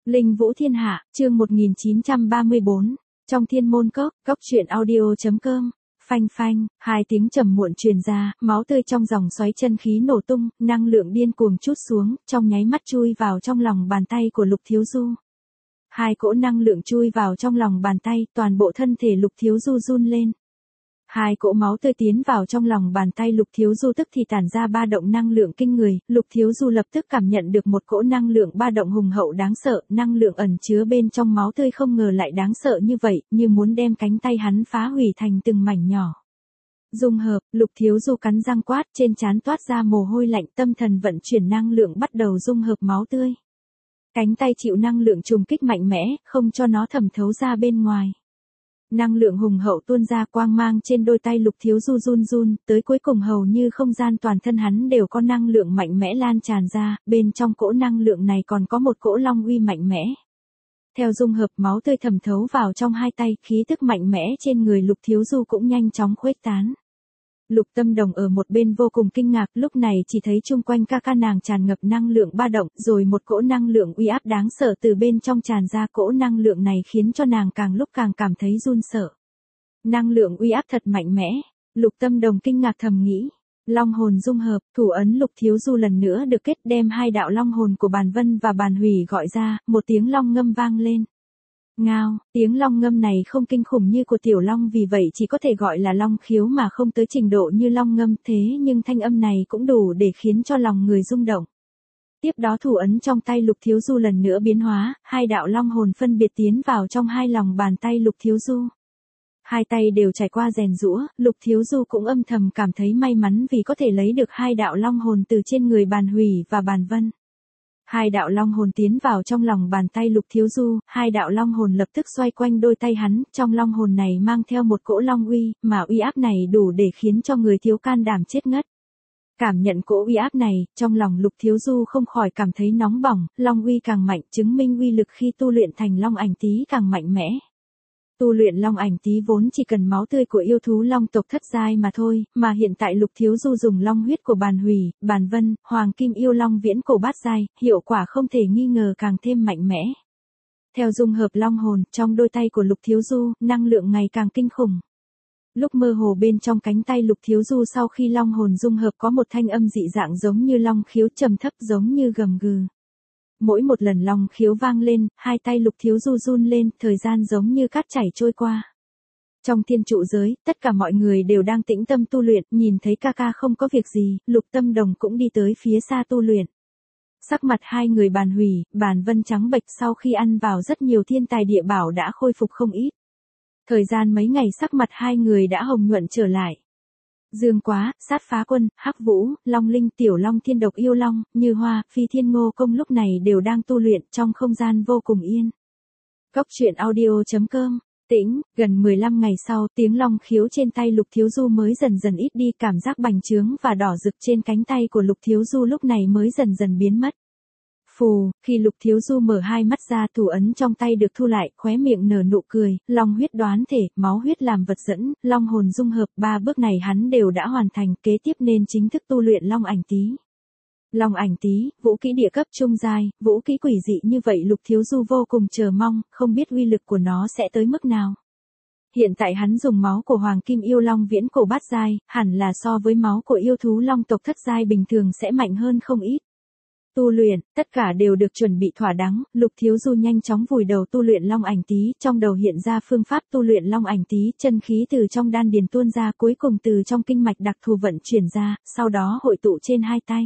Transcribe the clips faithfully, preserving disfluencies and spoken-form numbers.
Linh Vũ Thiên Hạ, chương một nghìn chín trăm ba mươi bốn, trong thiên môn cốc, cốc truyện audio.com, phanh phanh, hai tiếng trầm muộn truyền ra, máu tươi trong dòng xoáy chân khí nổ tung, năng lượng điên cuồng trút xuống, trong nháy mắt chui vào trong lòng bàn tay của Lục Thiếu Du. Hai cỗ năng lượng chui vào trong lòng bàn tay, toàn bộ thân thể Lục Thiếu Du run lên. Hai cỗ máu tươi tiến vào trong lòng bàn tay Lục Thiếu Du tức thì tản ra ba động năng lượng kinh người, Lục Thiếu Du lập tức cảm nhận được một cỗ năng lượng ba động hùng hậu đáng sợ, năng lượng ẩn chứa bên trong máu tươi không ngờ lại đáng sợ như vậy, như muốn đem cánh tay hắn phá hủy thành từng mảnh nhỏ. Dung hợp, Lục Thiếu Du cắn răng quát, trên trán toát ra mồ hôi lạnh, tâm thần vận chuyển năng lượng bắt đầu dung hợp máu tươi. Cánh tay chịu năng lượng trùng kích mạnh mẽ, không cho nó thẩm thấu ra bên ngoài. Năng lượng hùng hậu tuôn ra, quang mang trên đôi tay Lục Thiếu Du run run, tới cuối cùng hầu như không gian toàn thân hắn đều có năng lượng mạnh mẽ lan tràn ra, bên trong cỗ năng lượng này còn có một cỗ long uy mạnh mẽ. Theo dung hợp, máu tươi thẩm thấu vào trong hai tay, khí tức mạnh mẽ trên người Lục Thiếu Du cũng nhanh chóng khuếch tán. Lục Tâm Đồng ở một bên vô cùng kinh ngạc, lúc này chỉ thấy chung quanh ca ca nàng tràn ngập năng lượng ba động, rồi một cỗ năng lượng uy áp đáng sợ từ bên trong tràn ra, cỗ năng lượng này khiến cho nàng càng lúc càng cảm thấy run sợ. Năng lượng uy áp thật mạnh mẽ, Lục Tâm Đồng kinh ngạc thầm nghĩ. Long hồn dung hợp, thủ ấn Lục Thiếu Du lần nữa được kết, đem hai đạo long hồn của Bàn Vân và Bàn Hủy gọi ra, một tiếng long ngâm vang lên. Ngao, tiếng long ngâm này không kinh khủng như của tiểu long, vì vậy chỉ có thể gọi là long khiếu mà không tới trình độ như long ngâm, thế nhưng thanh âm này cũng đủ để khiến cho lòng người rung động. Tiếp đó thủ ấn trong tay Lục Thiếu Du lần nữa biến hóa, hai đạo long hồn phân biệt tiến vào trong hai lòng bàn tay Lục Thiếu Du. Hai tay đều trải qua rèn giũa, Lục Thiếu Du cũng âm thầm cảm thấy may mắn vì có thể lấy được hai đạo long hồn từ trên người Bàn Hủy và Bàn Vân. Hai đạo long hồn tiến vào trong lòng bàn tay Lục Thiếu Du, hai đạo long hồn lập tức xoay quanh đôi tay hắn, trong long hồn này mang theo một cỗ long uy, mà uy áp này đủ để khiến cho người thiếu can đảm chết ngất. Cảm nhận cỗ uy áp này, trong lòng Lục Thiếu Du không khỏi cảm thấy nóng bỏng, long uy càng mạnh, chứng minh uy lực khi tu luyện thành long ảnh tý càng mạnh mẽ. Tu luyện long ảnh tý vốn chỉ cần máu tươi của yêu thú long tộc thất giai mà thôi, mà hiện tại Lục Thiếu Du dùng long huyết của Bàn Hủy, Bàn Vân, Hoàng Kim Yêu Long viễn cổ bát giai, hiệu quả không thể nghi ngờ càng thêm mạnh mẽ. Theo dung hợp long hồn, trong đôi tay của Lục Thiếu Du, năng lượng ngày càng kinh khủng. Lúc mơ hồ bên trong cánh tay Lục Thiếu Du sau khi long hồn dung hợp có một thanh âm dị dạng giống như long khiếu, trầm thấp giống như gầm gừ. Mỗi một lần long khiếu vang lên, hai tay Lục Thiếu Du run lên, thời gian giống như cát chảy trôi qua. Trong thiên trụ giới, tất cả mọi người đều đang tĩnh tâm tu luyện, nhìn thấy ca ca không có việc gì, Lục Tâm Đồng cũng đi tới phía xa tu luyện. Sắc mặt hai người Bàn Hủy, Bàn Vân trắng bệch, sau khi ăn vào rất nhiều thiên tài địa bảo đã khôi phục không ít. Thời gian mấy ngày sắc mặt hai người đã hồng nhuận trở lại. Dương Quá, Sát Phá Quân, Hắc Vũ, Long Linh, Tiểu Long, Thiên Độc Yêu Long, Như Hoa, Phi Thiên Ngô Công lúc này đều đang tu luyện trong không gian vô cùng yên. Cốc truyện audio.com, tĩnh, gần mười lăm ngày sau, tiếng long khiếu trên tay Lục Thiếu Du mới dần dần ít đi, cảm giác bành trướng và đỏ rực trên cánh tay của Lục Thiếu Du lúc này mới dần dần biến mất. Phù, khi Lục Thiếu Du mở hai mắt ra, thủ ấn trong tay được thu lại, khóe miệng nở nụ cười, long huyết đoán thể, máu huyết làm vật dẫn, long hồn dung hợp, ba bước này hắn đều đã hoàn thành, kế tiếp nên chính thức tu luyện long ảnh tý. Long ảnh tý, vũ kỹ địa cấp trung giai, vũ kỹ quỷ dị như vậy Lục Thiếu Du vô cùng chờ mong, không biết uy lực của nó sẽ tới mức nào. Hiện tại hắn dùng máu của Hoàng Kim Yêu Long viễn cổ bát giai, hẳn là so với máu của yêu thú long tộc thất giai bình thường sẽ mạnh hơn không ít. Tu luyện, tất cả đều được chuẩn bị thỏa đáng, Lục Thiếu Du nhanh chóng vùi đầu tu luyện long ảnh tý, trong đầu hiện ra phương pháp tu luyện long ảnh tý, chân khí từ trong đan điền tuôn ra, cuối cùng từ trong kinh mạch đặc thù vận chuyển ra, sau đó hội tụ trên hai tay.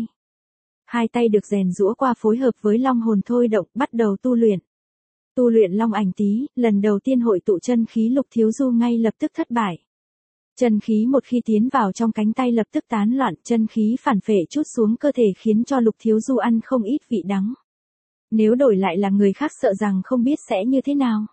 Hai tay được rèn giũa qua phối hợp với long hồn thôi động, bắt đầu tu luyện. Tu luyện long ảnh tý, lần đầu tiên hội tụ chân khí Lục Thiếu Du ngay lập tức thất bại. Chân khí một khi tiến vào trong cánh tay lập tức tán loạn, chân khí phản phệ trút xuống cơ thể khiến cho Lục Thiếu Du ăn không ít vị đắng. Nếu đổi lại là người khác sợ rằng không biết sẽ như thế nào.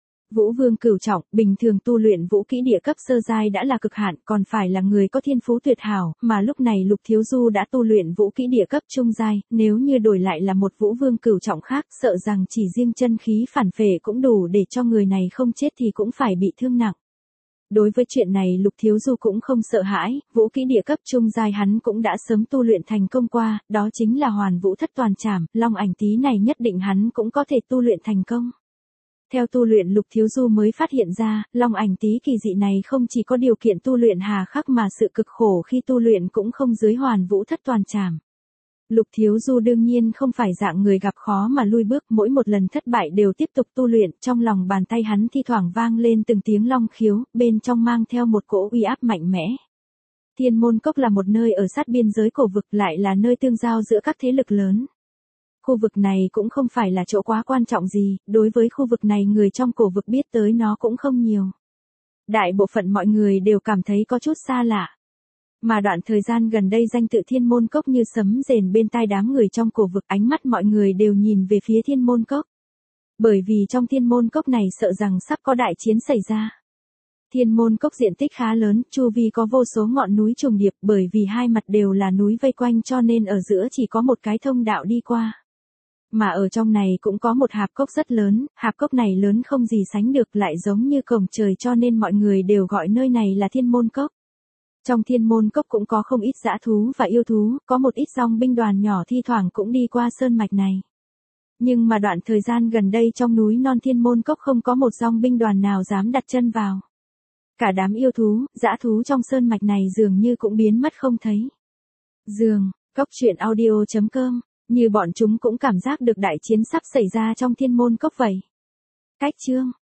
Vũ Vương cửu trọng, bình thường tu luyện vũ kỹ địa cấp sơ giai đã là cực hạn, còn phải là người có thiên phú tuyệt hảo, mà lúc này Lục Thiếu Du đã tu luyện vũ kỹ địa cấp trung giai, nếu như đổi lại là một Vũ Vương cửu trọng khác, sợ rằng chỉ riêng chân khí phản phệ cũng đủ để cho người này không chết thì cũng phải bị thương nặng. Đối với chuyện này Lục Thiếu Du cũng không sợ hãi, vũ kỹ địa cấp trung giai hắn cũng đã sớm tu luyện thành công qua, đó chính là Hoàn Vũ Thất Toàn Trảm, Long Ảnh Tý này nhất định hắn cũng có thể tu luyện thành công. Theo tu luyện Lục Thiếu Du mới phát hiện ra, Long Ảnh Tý kỳ dị này không chỉ có điều kiện tu luyện hà khắc mà sự cực khổ khi tu luyện cũng không dưới Hoàn Vũ Thất Toàn Trảm. Lục Thiếu Du đương nhiên không phải dạng người gặp khó mà lui bước, mỗi một lần thất bại đều tiếp tục tu luyện, trong lòng bàn tay hắn thi thoảng vang lên từng tiếng long khiếu, bên trong mang theo một cỗ uy áp mạnh mẽ. Thiên Môn Cốc là một nơi ở sát biên giới cổ vực, lại là nơi tương giao giữa các thế lực lớn. Khu vực này cũng không phải là chỗ quá quan trọng gì, đối với khu vực này người trong cổ vực biết tới nó cũng không nhiều. Đại bộ phận mọi người đều cảm thấy có chút xa lạ. Mà đoạn thời gian gần đây danh tự Thiên Môn Cốc như sấm rền bên tai đám người trong cổ vực, ánh mắt mọi người đều nhìn về phía Thiên Môn Cốc. Bởi vì trong Thiên Môn Cốc này sợ rằng sắp có đại chiến xảy ra. Thiên Môn Cốc diện tích khá lớn, chu vi có vô số ngọn núi trùng điệp, bởi vì hai mặt đều là núi vây quanh cho nên ở giữa chỉ có một cái thông đạo đi qua. Mà ở trong này cũng có một hạp cốc rất lớn, hạp cốc này lớn không gì sánh được, lại giống như cổng trời cho nên mọi người đều gọi nơi này là Thiên Môn Cốc. Trong Thiên Môn Cốc cũng có không ít dã thú và yêu thú, có một ít dòng binh đoàn nhỏ thi thoảng cũng đi qua sơn mạch này. Nhưng mà đoạn thời gian gần đây trong núi non Thiên Môn Cốc không có một dòng binh đoàn nào dám đặt chân vào. Cả đám yêu thú, dã thú trong sơn mạch này dường như cũng biến mất không thấy. Dường, cốc truyện audio chấm com, như bọn chúng cũng cảm giác được đại chiến sắp xảy ra trong Thiên Môn Cốc vậy. Cách chương